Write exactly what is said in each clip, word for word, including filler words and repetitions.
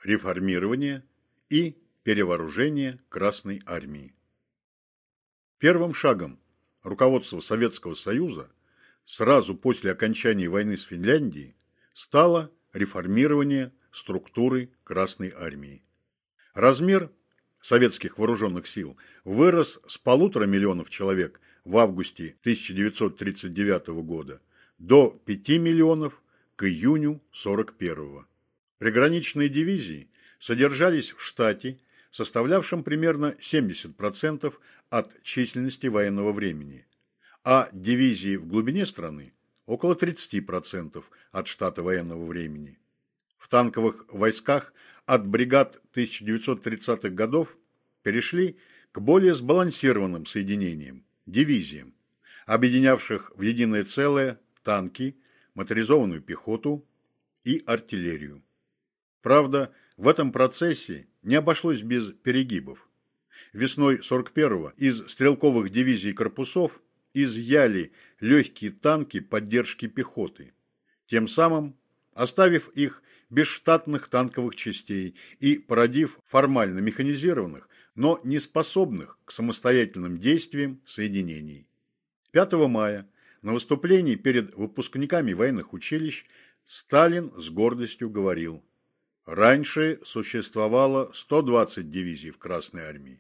реформирование и перевооружение Красной армии. Первым шагом руководства Советского Союза сразу после окончания войны с Финляндией стало реформирование структуры Красной армии. Размер советских вооруженных сил вырос с полутора миллионов человек в августе тысяча девятьсот тридцать девятого года до пяти миллионов к июню сорок первого. Приграничные дивизии содержались в штате, составлявшем примерно семьдесят процентов от численности военного времени, а дивизии в глубине страны – около тридцати процентов от штата военного времени. В танковых войсках от бригад тысяча девятьсот тридцатых годов перешли к более сбалансированным соединениям – дивизиям, объединявших в единое целое танки, моторизованную пехоту и артиллерию. Правда, в этом процессе не обошлось без перегибов. Весной сорок первого из стрелковых дивизий и корпусов изъяли легкие танки поддержки пехоты, тем самым оставив их без штатных танковых частей и породив формально механизированных, но не способных к самостоятельным действиям соединений. пятого мая на выступлении перед выпускниками военных училищ Сталин с гордостью говорил: «Раньше существовало сто двадцать дивизий в Красной армии.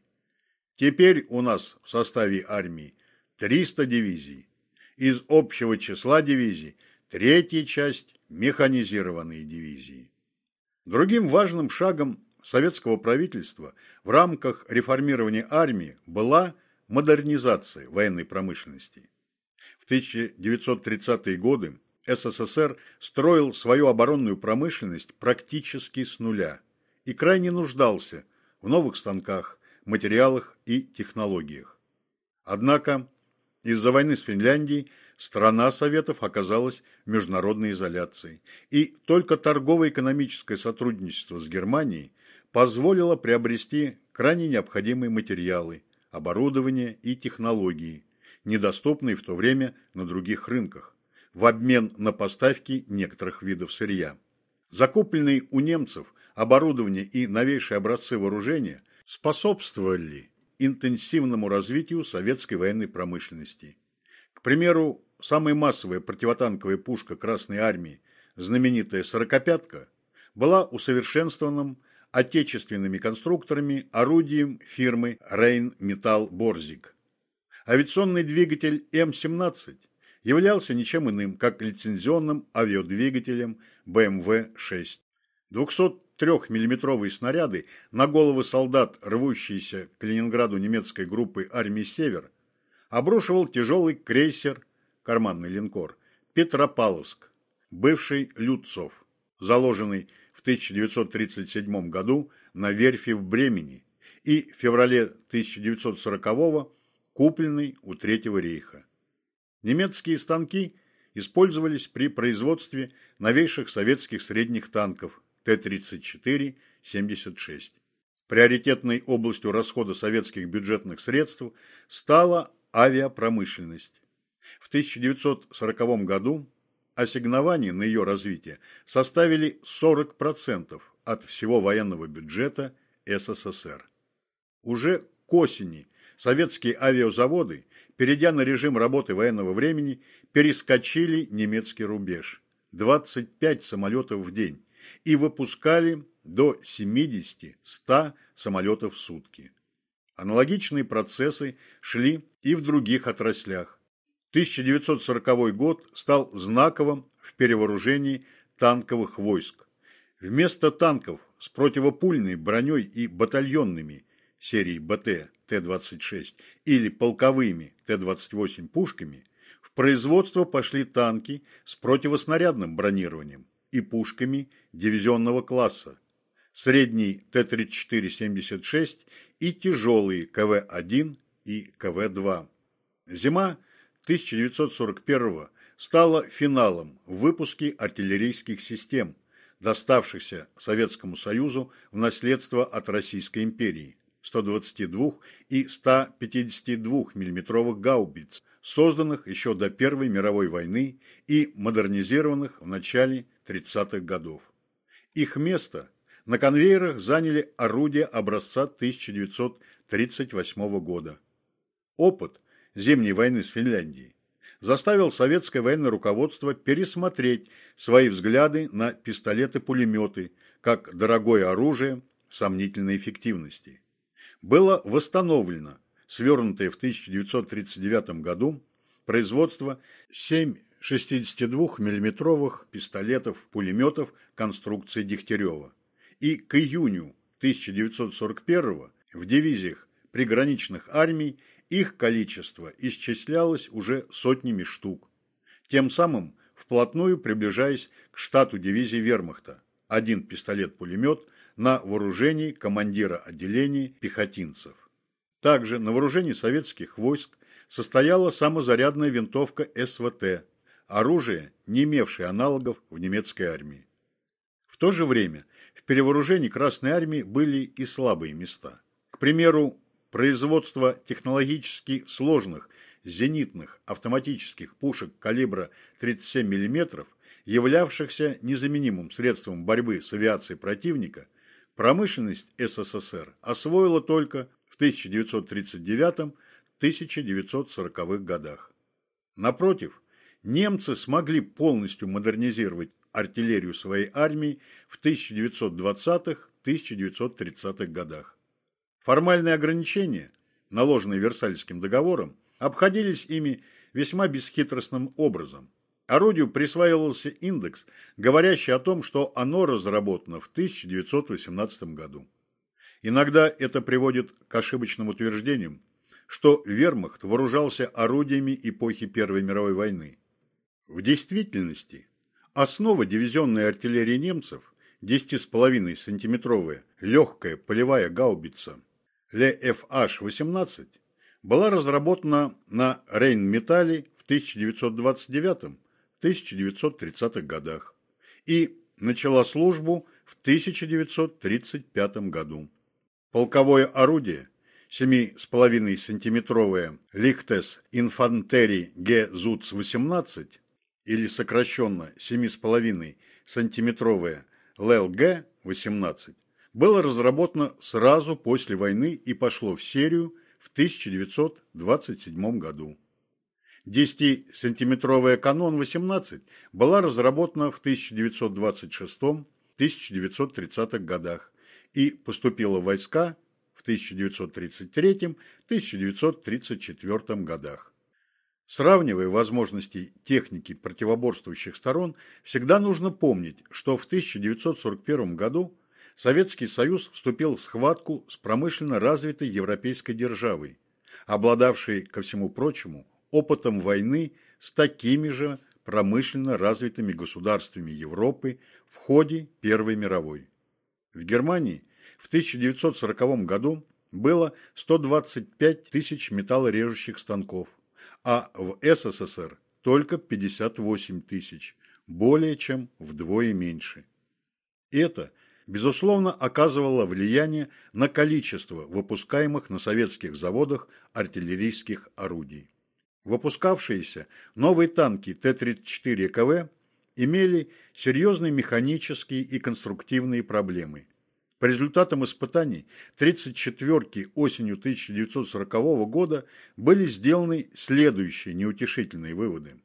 Теперь у нас в составе армии триста дивизий. Из общего числа дивизий третья часть – механизированные дивизии». Другим важным шагом советского правительства в рамках реформирования армии была модернизация военной промышленности. В тысяча девятьсот тридцатые годы СССР строил свою оборонную промышленность практически с нуля и крайне нуждался в новых станках, материалах и технологиях. Однако из-за войны с Финляндией страна Советов оказалась в международной изоляции, и только торгово-экономическое сотрудничество с Германией позволило приобрести крайне необходимые материалы, оборудование и технологии, недоступные в то время на других рынках, в обмен на поставки некоторых видов сырья. Закупленные у немцев оборудование и новейшие образцы вооружения способствовали интенсивному развитию советской военной промышленности. К примеру, самая массовая противотанковая пушка Красной армии, знаменитая «сорокопятка», была усовершенствованным отечественными конструкторами орудием фирмы Рейнметалл-Борзиг. Авиационный двигатель М семнадцать являлся ничем иным, как лицензионным авиадвигателем Бэ Эм Вэ шесть. двухсоттрёхмиллиметровые снаряды на головы солдат, рвущиеся к Ленинграду немецкой группы армии «Север», обрушивал тяжелый крейсер, карманный линкор, Петропавловск, бывший Люцов, заложенный в тысяча девятьсот тридцать седьмом году на верфи в Бремени и в феврале тысяча девятьсот сорокового купленный у Третьего рейха. Немецкие станки использовались при производстве новейших советских средних танков Т тридцать четыре семьдесят шесть. Приоритетной областью расхода советских бюджетных средств стала авиапромышленность. В тысяча девятьсот сороковом году ассигнования на ее развитие составили сорок процентов от всего военного бюджета Эс Эс Эс Эр. Уже к осени советские авиазаводы, перейдя на режим работы военного времени, перескочили немецкий рубеж – двадцать пять самолетов в день и выпускали до семидесяти-ста самолетов в сутки. Аналогичные процессы шли и в других отраслях. тысяча девятьсот сороковой год стал знаковым в перевооружении танковых войск. Вместо танков с противопульной броней и батальонными серии Бэ Тэ Т двадцать шесть или полковыми Т двадцать восемь пушками в производство пошли танки с противоснарядным бронированием и пушками дивизионного класса, средний Т тридцать четыре семьдесят шесть и тяжелые Ка Вэ один и Ка Вэ два. Зима тысяча девятьсот сорок первого стала финалом в выпуске артиллерийских систем, доставшихся Советскому Союзу в наследство от Российской империи, ста двадцати двух и ста пятидесяти двух миллиметровых гаубиц, созданных еще до Первой мировой войны и модернизированных в начале тридцатых годов. Их место на конвейерах заняли орудия образца тысяча девятьсот тридцать восьмого года. Опыт Зимней войны с Финляндией заставил советское военное руководство пересмотреть свои взгляды на пистолеты-пулеметы как дорогое оружие сомнительной эффективности. Было восстановлено свернутое в тысяча девятьсот тридцать девятом году производство семь шестидесятидвухмиллиметровых пистолетов-пулеметов конструкции Дегтярева. И к июню тысяча девятьсот сорок первого в дивизиях приграничных армий их количество исчислялось уже сотнями штук, тем самым вплотную приближаясь к штату дивизии вермахта, один пистолет-пулемет на вооружении командира отделения пехотинцев. Также на вооружении советских войск состояла самозарядная винтовка эс вэ тэ, оружие, не имевшее аналогов в немецкой армии. В то же время в перевооружении Красной армии были и слабые места. К примеру, производство технологически сложных зенитных автоматических пушек калибра тридцать семь миллиметров, являвшихся незаменимым средством борьбы с авиацией противника, промышленность эс эс эс эр освоила только в тысяча девятьсот тридцать девятом — тысяча девятьсот сороковых годах. Напротив, немцы смогли полностью модернизировать артиллерию своей армии в тысяча девятьсот двадцатых — тысяча девятьсот тридцатых годах. Формальные ограничения, наложенные Версальским договором, обходились ими весьма бесхитростным образом. Орудию присваивался индекс, говорящий о том, что оно разработано в тысяча девятьсот восемнадцатом году. Иногда это приводит к ошибочным утверждениям, что вермахт вооружался орудиями эпохи Первой мировой войны. В действительности, основа дивизионной артиллерии немцев, десятипаловиной-сантиметровая легкая полевая гаубица Ле эф аш восемнадцать, была разработана на Рейнметалле в тысяча девятьсот двадцать девятом — тысяча девятьсот тридцатых годах и начала службу в тысяча девятьсот тридцать пятом году. Полковое орудие семипаловиной-сантиметровое Лихтес Инфантери Ге Зуц восемнадцать или сокращенно семипаловиной-сантиметровое Лел Ге восемнадцать было разработано сразу после войны и пошло в серию в тысяча девятьсот двадцать седьмом году. десятисантиметровая Канон восемнадцать была разработана в тысяча девятьсот двадцать шестом — тысяча девятьсот тридцатых годах и поступила в войска в тысяча девятьсот тридцать третьем — тысяча девятьсот тридцать четвёртом годах. Сравнивая возможности техники противоборствующих сторон, всегда нужно помнить, что в тысяча девятьсот сорок первом году Советский Союз вступил в схватку с промышленно развитой европейской державой, обладавшей, ко всему прочему, опытом войны с такими же промышленно развитыми государствами Европы в ходе Первой мировой. В Германии в тысяча девятьсот сороковом году было сто двадцать пять тысяч металлорежущих станков, а в эс эс эс эр только пятьдесят восемь тысяч, более чем вдвое меньше. Это, безусловно, оказывало влияние на количество выпускаемых на советских заводах артиллерийских орудий. Выпускавшиеся новые танки Т тридцать четыре ка вэ имели серьезные механические и конструктивные проблемы. По результатам испытаний тридцать четвёрки осенью тысяча девятьсот сорокового года были сделаны следующие неутешительные выводы.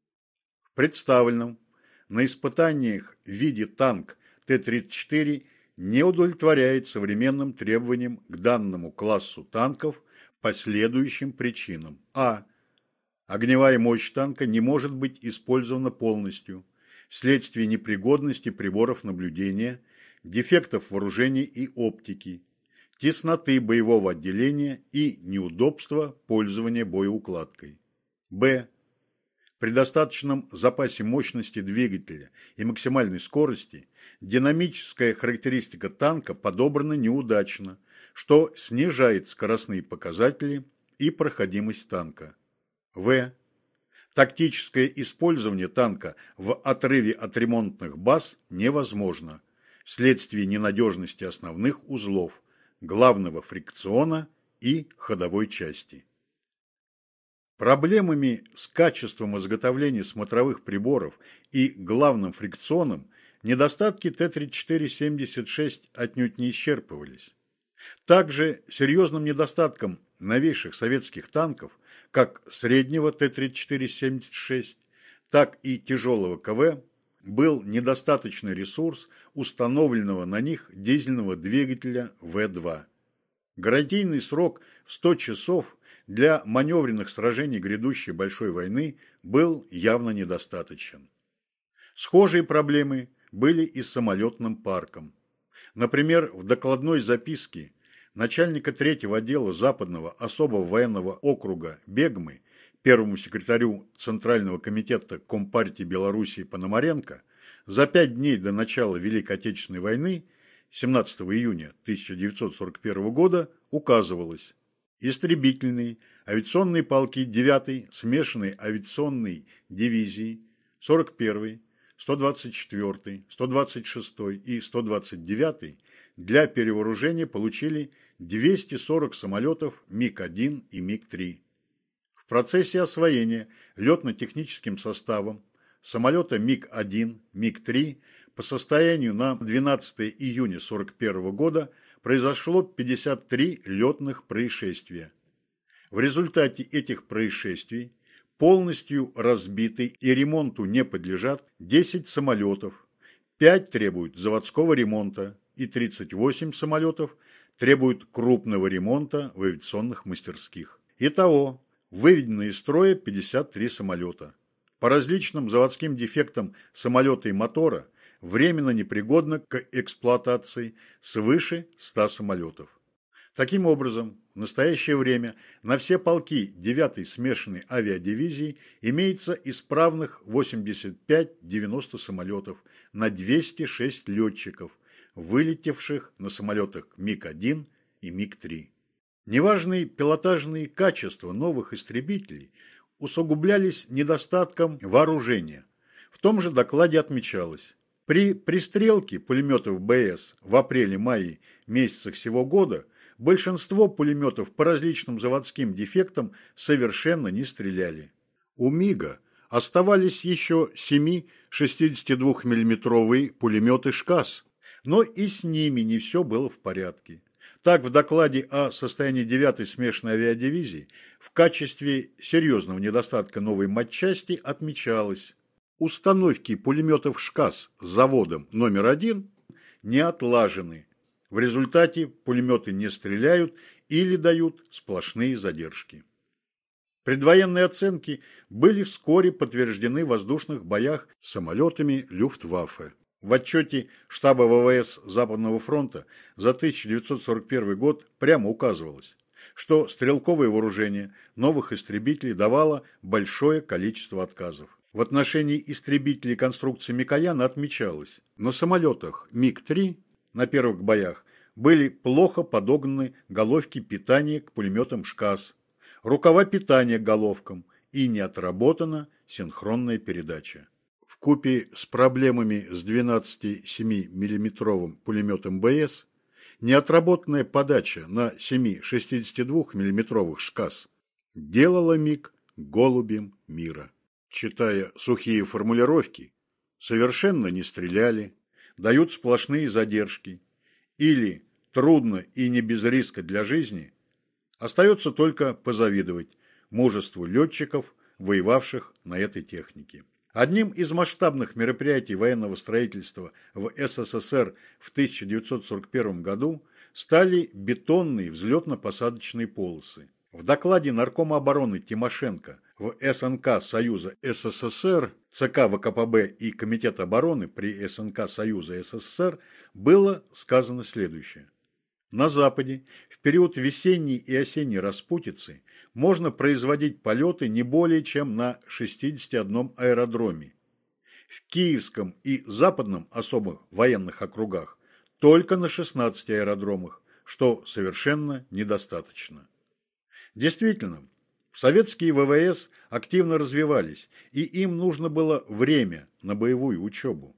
В представленном на испытаниях в виде танк Т тридцать четыре не удовлетворяет современным требованиям к данному классу танков по следующим причинам. А. Огневая мощь танка не может быть использована полностью вследствие непригодности приборов наблюдения, дефектов вооружения и оптики, тесноты боевого отделения и неудобства пользования боеукладкой. Б. При достаточном запасе мощности двигателя и максимальной скорости динамическая характеристика танка подобрана неудачно, что снижает скоростные показатели и проходимость танка. В. Тактическое использование танка в отрыве от ремонтных баз невозможно вследствие ненадежности основных узлов, главного фрикциона и ходовой части. Проблемами с качеством изготовления смотровых приборов и главным фрикционом недостатки Т тридцать четыре семьдесят шесть отнюдь не исчерпывались. Также серьезным недостатком новейших советских танков, как среднего Т тридцать четыре семьдесят шесть, так и тяжелого К В, был недостаточный ресурс установленного на них дизельного двигателя В два. Гарантийный срок в сто часов для маневренных сражений грядущей большой войны был явно недостаточен. Схожие проблемы были и с самолетным парком. Например, в докладной записке начальника третьего отдела Западного особого военного округа Бегмы первому секретарю Центрального комитета Компартии Белоруссии Пономаренко за пять дней до начала Великой Отечественной войны семнадцатого июня тысяча девятьсот сорок первого года указывалось: истребительные авиационные полки девятой смешанной авиационной дивизии сорок первой, сто двадцать четвёртой, сто двадцать шестой и сто двадцать девятой для перевооружения получили двести сорок самолетов МиГ один и МиГ три. В процессе освоения летно-техническим составом самолета МиГ один, МиГ три по состоянию на двенадцатое июня сорок первого года произошло пятьдесят три летных происшествия. В результате этих происшествий полностью разбиты и ремонту не подлежат десять самолетов, пять требуют заводского ремонта и тридцать восемь самолетов требуют крупного ремонта в авиационных мастерских. Итого, выведено из строя пятьдесят три самолета. По различным заводским дефектам самолета и мотора временно непригодно к эксплуатации свыше ста самолетов. Таким образом, в настоящее время на все полки девятой смешанной авиадивизии имеется исправных восемьдесят пять - девяносто самолетов на двести шесть летчиков, вылетевших на самолетах МиГ один и МиГ три. Неважные пилотажные качества новых истребителей усугублялись недостатком вооружения. В том же докладе отмечалось: при пристрелке пулеметов БС в апреле-мае месяцах сего года большинство пулеметов по различным заводским дефектам совершенно не стреляли. У МиГа оставались еще семь шестидесятидвухмиллиметровые пулеметы ШКАС, но и с ними не все было в порядке. Так, в докладе о состоянии девятой смешанной авиадивизии в качестве серьезного недостатка новой матчасти отмечалось: установки пулеметов ШКАС с заводом номер один не отлажены. В результате пулеметы не стреляют или дают сплошные задержки. Предвоенные оценки были вскоре подтверждены в воздушных боях самолетами Люфтваффе. В отчете штаба ВВС Западного фронта за тысяча девятьсот сорок первый год прямо указывалось, что стрелковое вооружение новых истребителей давало большое количество отказов. В отношении истребителей конструкции Микояна отмечалось: на самолетах МиГ три на первых боях были плохо подогнаны головки питания к пулеметам ШКАС, рукава питания к головкам и не отработана синхронная передача. Вкупе с проблемами с двенадцатисемимиллиметровым пулеметом БС, неотработанная подача на семи шестидесятидвухмиллиметровых ШКАС делала МиГ голубем мира. Читая сухие формулировки, совершенно не стреляли, дают сплошные задержки или трудно и не без риска для жизни, остается только позавидовать мужеству летчиков, воевавших на этой технике. Одним из масштабных мероприятий военного строительства в СССР в тысяча девятьсот сорок первом году стали бетонные взлетно-посадочные полосы. В докладе Наркома обороны Тимошенко в СНК Союза СССР, ЦК ВКПБ и Комитет обороны при СНК Союза СССР было сказано следующее: на Западе в период весенней и осенней распутицы можно производить полеты не более чем на шестидесяти одном аэродроме. В Киевском и Западном особых военных округах только на шестнадцати аэродромах, что совершенно недостаточно. Действительно, советские ВВС активно развивались, и им нужно было время на боевую учебу.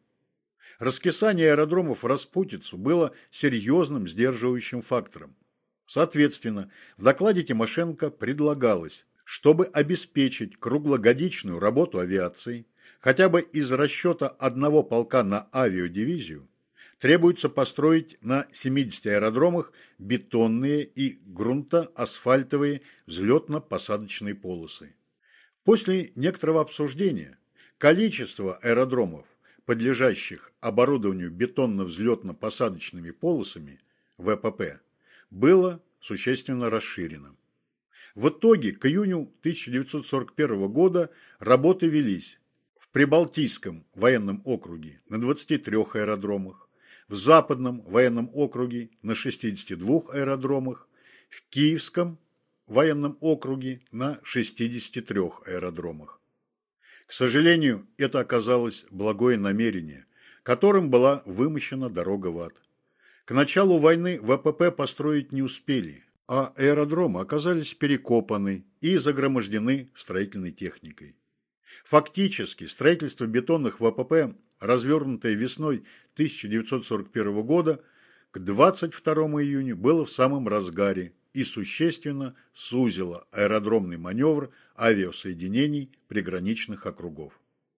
Раскисание аэродромов в распутицу было серьезным сдерживающим фактором. Соответственно, в докладе Тимошенко предлагалось, чтобы обеспечить круглогодичную работу авиации, Хотя бы из расчета одного полка на авиадивизию требуется построить на семидесяти аэродромах бетонные и грунтоасфальтовые взлетно-посадочные полосы. После некоторого обсуждения количество аэродромов, подлежащих оборудованию бетонно-взлетно-посадочными полосами вэ пэ пэ, было существенно расширено. В итоге к июню тысяча девятьсот сорок первого года работы велись в Прибалтийском военном округе на двадцати трёх аэродромах, в Западном военном округе на шестидесяти двух аэродромах, в Киевском военном округе на шестидесяти трёх аэродромах. К сожалению, это оказалось благое намерение, которым была вымощена дорога в ад. К началу войны вэ пэ пэ построить не успели, а аэродромы оказались перекопаны и загромождены строительной техникой. Фактически, строительство бетонных вэ пэ пэ, развернутое весной тысяча девятьсот сорок первого года, к двадцать второму июня было в самом разгаре и существенно сузило аэродромный маневр авиасоединений приграничных округов.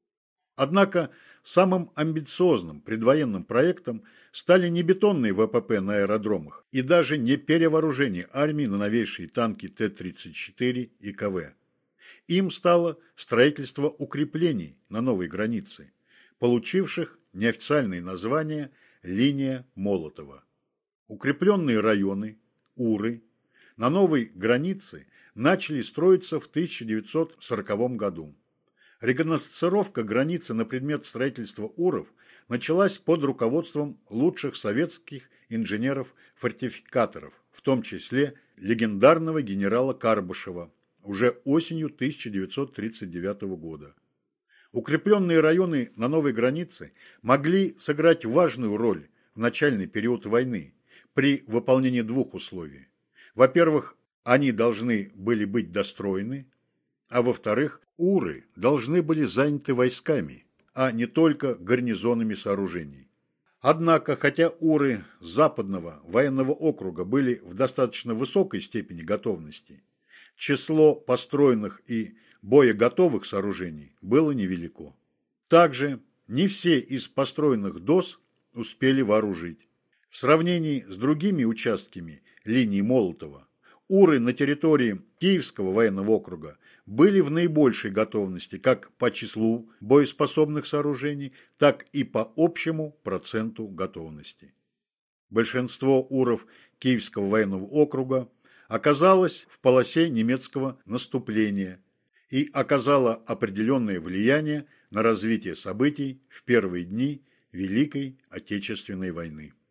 Однако самым амбициозным предвоенным проектом стали не бетонные вэ пэ пэ на аэродромах и даже не перевооружение армии на новейшие танки тэ тридцать четыре и ка вэ. Им стало строительство укреплений на новой границе, получивших неофициальное название «Линия Молотова». Укрепленные районы, Уры, на новой границе начали строиться в тысяча девятьсот сороковом году. Рекогносцировка границы на предмет строительства Уров началась под руководством лучших советских инженеров-фортификаторов, в том числе легендарного генерала Карбышева, уже осенью тысяча девятьсот тридцать девятого года. Укрепленные районы на новой границе могли сыграть важную роль в начальный период войны при выполнении двух условий. Во-первых, они должны были быть достроены, а во-вторых, Уры должны были заняты войсками, а не только гарнизонами сооружений. Однако, хотя Уры Западного военного округа были в достаточно высокой степени готовности, число построенных и боеготовых сооружений было невелико. Также не все из построенных ДОС успели вооружить. В сравнении с другими участками линии Молотова, Уры на территории Киевского военного округа были в наибольшей готовности как по числу боеспособных сооружений, так и по общему проценту готовности. Большинство Уров Киевского военного округа оказалось в полосе немецкого наступления и оказало определенное влияние на развитие событий в первые дни Великой Отечественной войны.